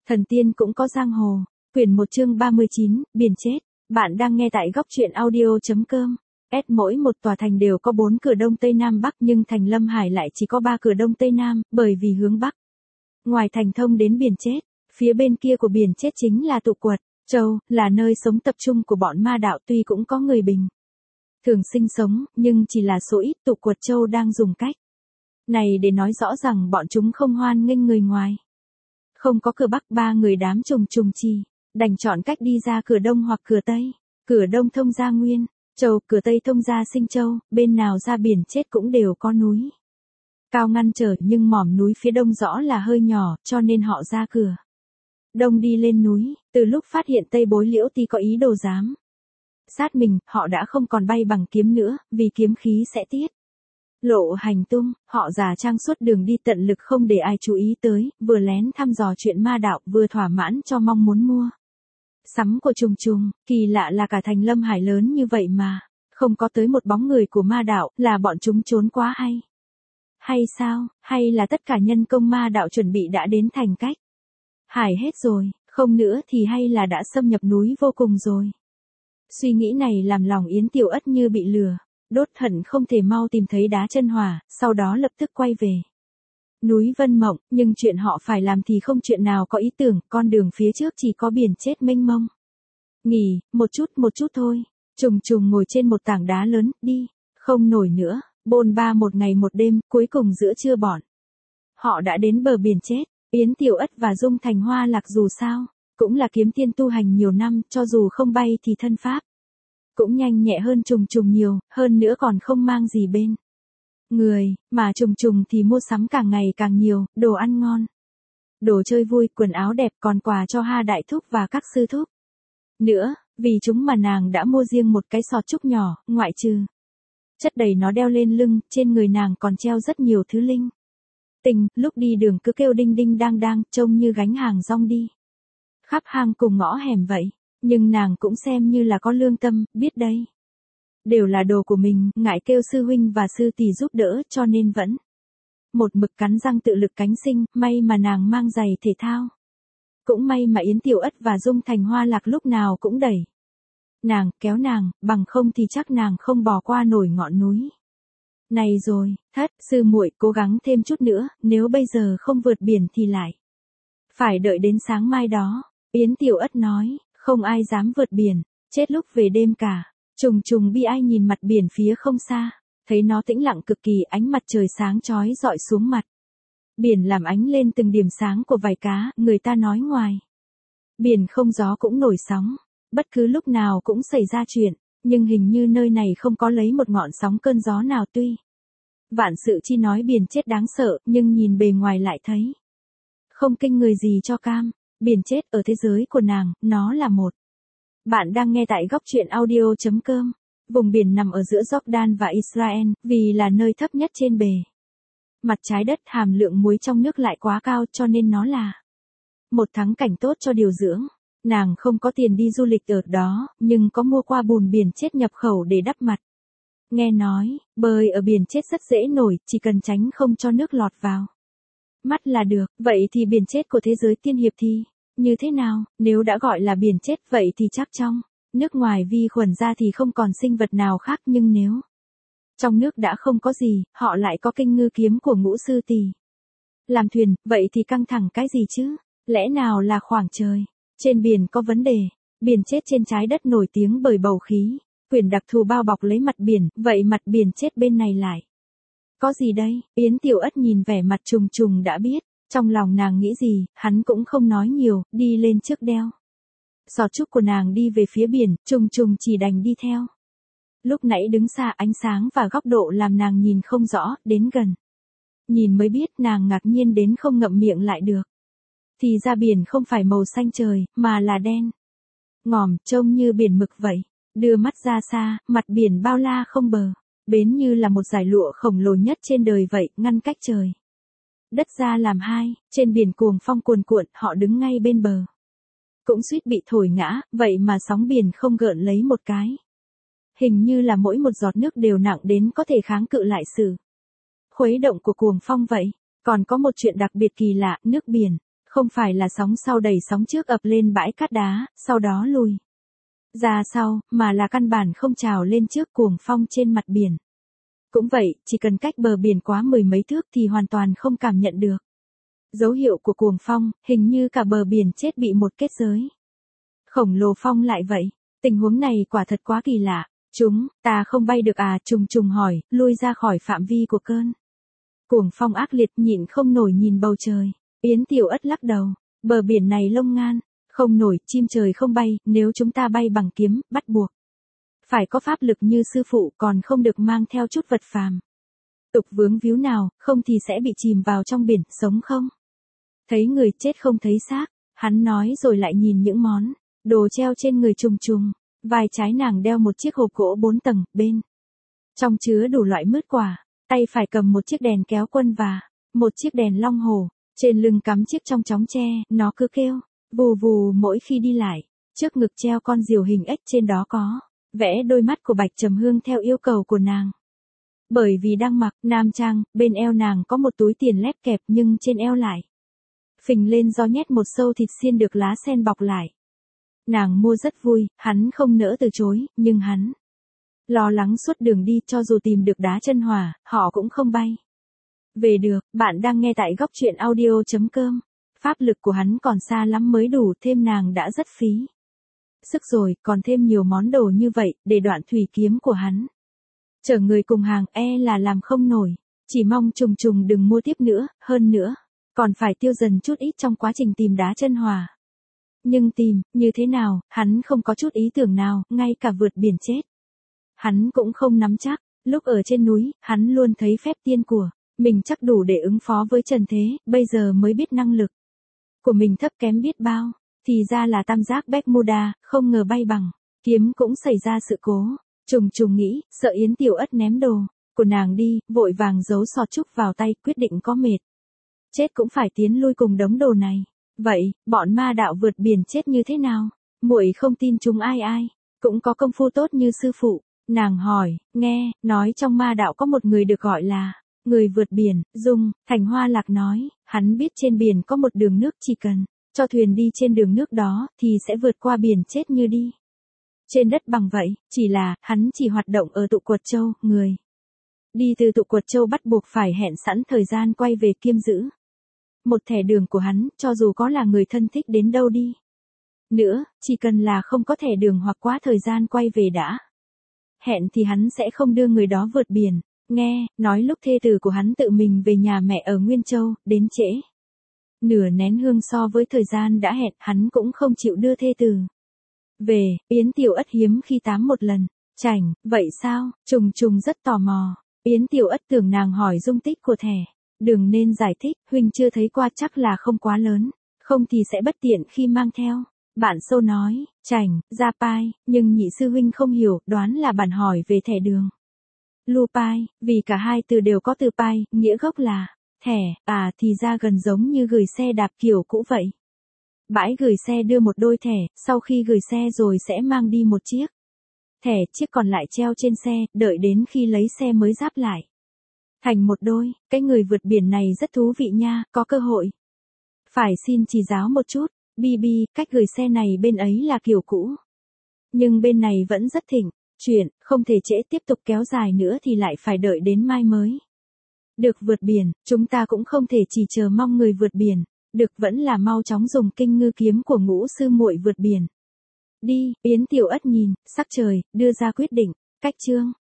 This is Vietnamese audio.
Thần tiên cũng có giang hồ. Quyển 1 chương 39, biển chết. Bạn đang nghe tại góc truyện audio.com. Mỗi một tòa thành đều có 4 cửa đông tây nam bắc, nhưng thành Lâm Hải lại chỉ có 3 cửa đông tây nam, bởi vì hướng bắc. Ngoài thành thông đến biển chết, phía bên kia của biển chết chính là Tụ Quật Châu, là nơi sống tập trung của bọn ma đạo, tuy cũng có người bình thường sinh sống, nhưng chỉ là số ít. Tụ Quật Châu đang dùng cách này để nói rõ rằng bọn chúng không hoan nghênh người ngoài. Không có cửa bắc, 3 người đám trùng trì đành chọn cách đi ra cửa đông hoặc cửa tây. Cửa đông thông ra Nguyên Châu, cửa tây thông ra Sinh Châu, bên nào ra biển chết cũng đều có núi cao ngăn trở, nhưng mỏm núi phía đông rõ là hơi nhỏ, cho nên họ ra cửa đông đi lên núi. Từ lúc phát hiện Tây Bối Liễu Ti có ý đồ dám sát mình, họ đã không còn bay bằng kiếm nữa, vì kiếm khí sẽ tiết lộ hành tung. Họ giả trang suốt đường đi, tận lực không để ai chú ý tới, vừa lén thăm dò chuyện ma đạo, vừa thỏa mãn cho mong muốn mua sắm của trùng. Kỳ lạ là cả thành Lâm Hải lớn như vậy mà không có tới một bóng người của ma đạo, là bọn chúng trốn quá hay sao? Hay là tất cả nhân công ma đạo chuẩn bị đã đến thành cách Hải hết rồi, không nữa thì hay là đã xâm nhập núi vô cùng rồi. Suy nghĩ này làm lòng Yến Tiểu Ất như bị lừa đốt, hận không thể mau tìm thấy đá chân hỏa, sau đó lập tức quay về núi Vân Mộng. Nhưng chuyện họ phải làm thì không chuyện nào có ý tưởng, con đường phía trước chỉ có biển chết mênh mông. Nghỉ, một chút thôi. Trùng ngồi trên một tảng đá lớn, đi không nổi nữa, bôn ba một ngày một đêm, cuối cùng giữa trưa bọn họ đã đến bờ biển chết. Yến Tiểu Ất và Dung Thành Hoa Lạc dù sao cũng là kiếm tiên tu hành nhiều năm, cho dù không bay thì thân pháp cũng nhanh nhẹ hơn trùng nhiều, hơn nữa còn không mang gì bên người, mà trùng thì mua sắm càng ngày càng nhiều, đồ ăn ngon, đồ chơi vui, quần áo đẹp, còn quà cho Ha Đại Thúc và các sư thúc nữa. Vì chúng mà nàng đã mua riêng một cái sọt trúc nhỏ, ngoại trừ chất đầy nó đeo lên lưng, trên người nàng còn treo rất nhiều thứ linh tinh, lúc đi đường cứ kêu đinh đinh đang đang, trông như gánh hàng rong đi khắp hang cùng ngõ hẻm vậy. Nhưng nàng cũng xem như là có lương tâm, biết đây đều là đồ của mình, ngại kêu sư huynh và sư tỷ giúp đỡ, cho nên vẫn một mực cắn răng tự lực cánh sinh. May mà nàng mang giày thể thao, cũng may mà Yến Tiểu Ất và Dung Thành Hoa Lạc lúc nào cũng đẩy nàng, kéo nàng, bằng không thì chắc nàng không bò qua nổi ngọn núi này rồi. Thất sư muội cố gắng thêm chút nữa, nếu bây giờ không vượt biển thì lại phải đợi đến sáng mai đó. Yến Tiểu Ất nói, không ai dám vượt biển, chết lúc về đêm cả. Trùng bi ai nhìn mặt biển phía không xa, thấy nó tĩnh lặng cực kỳ, ánh mặt trời sáng chói rọi xuống mặt biển làm ánh lên từng điểm sáng của vài cá. Người ta nói ngoài biển không gió cũng nổi sóng, bất cứ lúc nào cũng xảy ra chuyện, nhưng hình như nơi này không có lấy một ngọn sóng cơn gió nào. Tuy vạn sự chi nói biển chết đáng sợ, nhưng nhìn bề ngoài lại thấy không kinh người gì cho cam. Biển chết ở thế giới của nàng, nó là một. Bạn đang nghe tại góc truyện audio.com. Vùng biển nằm ở giữa Jordan và Israel, vì là nơi thấp nhất trên bề mặt trái đất, hàm lượng muối trong nước lại quá cao, cho nên nó là một thắng cảnh tốt cho điều dưỡng. Nàng không có tiền đi du lịch ở đó, nhưng có mua qua bùn biển chết nhập khẩu để đắp mặt. Nghe nói, bơi ở biển chết rất dễ nổi, chỉ cần tránh không cho nước lọt vào mắt là được. Vậy thì biển chết của thế giới tiên hiệp thì như thế nào? Nếu đã gọi là biển chết, vậy thì chắc trong nước ngoài vi khuẩn ra thì không còn sinh vật nào khác, nhưng nếu trong nước đã không có gì, họ lại có kinh ngư kiếm của Ngũ sư tỷ làm thuyền, vậy thì căng thẳng cái gì chứ? Lẽ nào là khoảng trời trên biển có vấn đề? Biển chết trên trái đất nổi tiếng bởi bầu khí quyển đặc thù bao bọc lấy mặt biển, vậy mặt biển chết bên này lại có gì đây? Yến Tiểu Ất nhìn vẻ mặt trùng đã biết trong lòng nàng nghĩ gì, hắn cũng không nói nhiều, đi lên trước đeo sọt trúc của nàng đi về phía biển. Trùng chỉ đành đi theo. Lúc nãy đứng xa, ánh sáng và góc độ làm nàng nhìn không rõ, đến gần nhìn mới biết, nàng ngạc nhiên đến không ngậm miệng lại được. Thì ra biển không phải màu xanh trời, mà là đen ngòm, trông như biển mực vậy. Đưa mắt ra xa, mặt biển bao la không bờ bến, như là một dải lụa khổng lồ nhất trên đời vậy, ngăn cách trời đất ra làm hai. Trên biển cuồng phong cuồn cuộn, họ đứng ngay bên bờ cũng suýt bị thổi ngã, vậy mà sóng biển không gợn lấy một cái. Hình như là mỗi một giọt nước đều nặng đến có thể kháng cự lại sự khuấy động của cuồng phong vậy. Còn có một chuyện đặc biệt kỳ lạ, nước biển Không phải là sóng sau đẩy sóng trước ập lên bãi cát đá, sau đó lùi ra sau, mà là căn bản không trào lên trước cuồng phong trên mặt biển. Cũng vậy, chỉ cần cách bờ biển quá 10 mấy thước thì hoàn toàn không cảm nhận được dấu hiệu của cuồng phong, hình như cả bờ biển chết bị một kết giới khổng lồ phong lại vậy. Tình huống này quả thật quá kỳ lạ. Ta không bay được à? Trùng trùng hỏi, lui ra khỏi phạm vi của cơn cuồng phong ác liệt, nhịn không nổi nhìn bầu trời. Yến Tiểu Ất lắc đầu, bờ biển này lông ngan, không nổi, chim trời không bay, nếu chúng ta bay bằng kiếm, bắt buộc phải có pháp lực như sư phụ, còn không được mang theo chút vật phàm tục vướng víu nào, không thì sẽ bị chìm vào trong biển, sống không thấy người, chết không thấy xác. Hắn nói rồi lại nhìn những món đồ treo trên người Trùng Trùng. Vai trái nàng đeo một chiếc hộp gỗ 4 tầng, bên trong chứa đủ loại mứt quả, tay phải cầm một chiếc đèn kéo quân và một chiếc đèn long hồ, trên lưng cắm chiếc trong chóng tre, nó cứ kêu vù vù mỗi khi đi lại. Trước ngực treo con diều hình ếch, trên đó có vẽ đôi mắt của Bạch Trầm Hương theo yêu cầu của nàng. Bởi vì đang mặc nam trang, bên eo nàng có một túi tiền lép kẹp, nhưng trên eo lại phình lên do nhét một sâu thịt xiên được lá sen bọc lại. Nàng mua rất vui, hắn không nỡ từ chối, nhưng hắn lo lắng suốt đường đi, cho dù tìm được đá chân hỏa, họ cũng không bay về được. Bạn đang nghe tại góc truyện audio.com. Pháp lực của hắn còn xa lắm mới đủ, thêm nàng đã rất phí sức rồi, còn thêm nhiều món đồ như vậy, để đoạn thủy kiếm của hắn chở người cùng hàng, là làm không nổi. Chỉ mong Trùng Trùng đừng mua tiếp nữa, hơn nữa còn phải tiêu dần chút ít trong quá trình tìm đá chân hỏa. Nhưng tìm, như thế nào, hắn không có chút ý tưởng nào, ngay cả vượt biển chết hắn cũng không nắm chắc. Lúc ở trên núi, hắn luôn thấy phép tiên của mình chắc đủ để ứng phó với trần thế, bây giờ mới biết năng lực của mình thấp kém biết bao. Thì ra là tam giác Bermuda, không ngờ bay bằng kiếm cũng xảy ra sự cố. Trùng Trùng nghĩ, sợ Yến Tiểu Ất ném đồ của nàng đi, vội vàng giấu sọt trúc vào tay, quyết định có mệt chết cũng phải tiến lui cùng đống đồ này. Vậy, bọn ma đạo vượt biển chết như thế nào? Muội không tin chúng ai cũng có công phu tốt như sư phụ. Nàng hỏi, nghe, nói trong ma đạo có một người được gọi là người vượt biển. Thành Hoa Lạc nói, hắn biết trên biển có một đường nước, chỉ cần cho thuyền đi trên đường nước đó, thì sẽ vượt qua biển chết như đi trên đất bằng vậy. Chỉ là, hắn chỉ hoạt động ở tụ Quật Châu, người đi từ tụ Quật Châu bắt buộc phải hẹn sẵn thời gian quay về kiêm giữ một thẻ đường của hắn, cho dù có là người thân thích đến đâu đi nữa, chỉ cần là không có thẻ đường hoặc quá thời gian quay về đã hẹn thì hắn sẽ không đưa người đó vượt biển. Nghe, nói lúc thê tử của hắn tự mình về nhà mẹ ở Nguyên Châu, đến trễ nửa nén hương so với thời gian đã hẹn, hắn cũng không chịu đưa thê tử về. Yến Tiểu Ất hiếm khi tám một lần. Chảnh, vậy sao? Trùng Trùng rất tò mò. Yến Tiểu Ất tưởng nàng hỏi dung tích của thẻ đừng nên giải thích, huynh chưa thấy qua, chắc là không quá lớn, không thì sẽ bất tiện khi mang theo. Bạn Sâu nói, Chảnh, ra pai, nhưng nhị sư huynh không hiểu, đoán là bạn hỏi về thẻ đường Lu pai, vì cả hai từ đều có từ pai, nghĩa gốc là thẻ, thì ra gần giống như gửi xe đạp kiểu cũ vậy. Bãi gửi xe đưa một đôi thẻ, sau khi gửi xe rồi sẽ mang đi một chiếc thẻ, chiếc còn lại treo trên xe, đợi đến khi lấy xe mới ráp lại thành một đôi. Cái người vượt biển này rất thú vị nha, có cơ hội phải xin chỉ giáo một chút. Bi, cách gửi xe này bên ấy là kiểu cũ, nhưng bên này vẫn rất thịnh. Chuyện không thể trễ, tiếp tục kéo dài nữa thì lại phải đợi đến mai mới được vượt biển. Chúng ta cũng không thể chỉ chờ mong người vượt biển được, vẫn là mau chóng dùng kinh ngư kiếm của Ngũ sư muội vượt biển đi. Yến Tiểu Ất nhìn sắc trời, đưa ra quyết định. Cách chương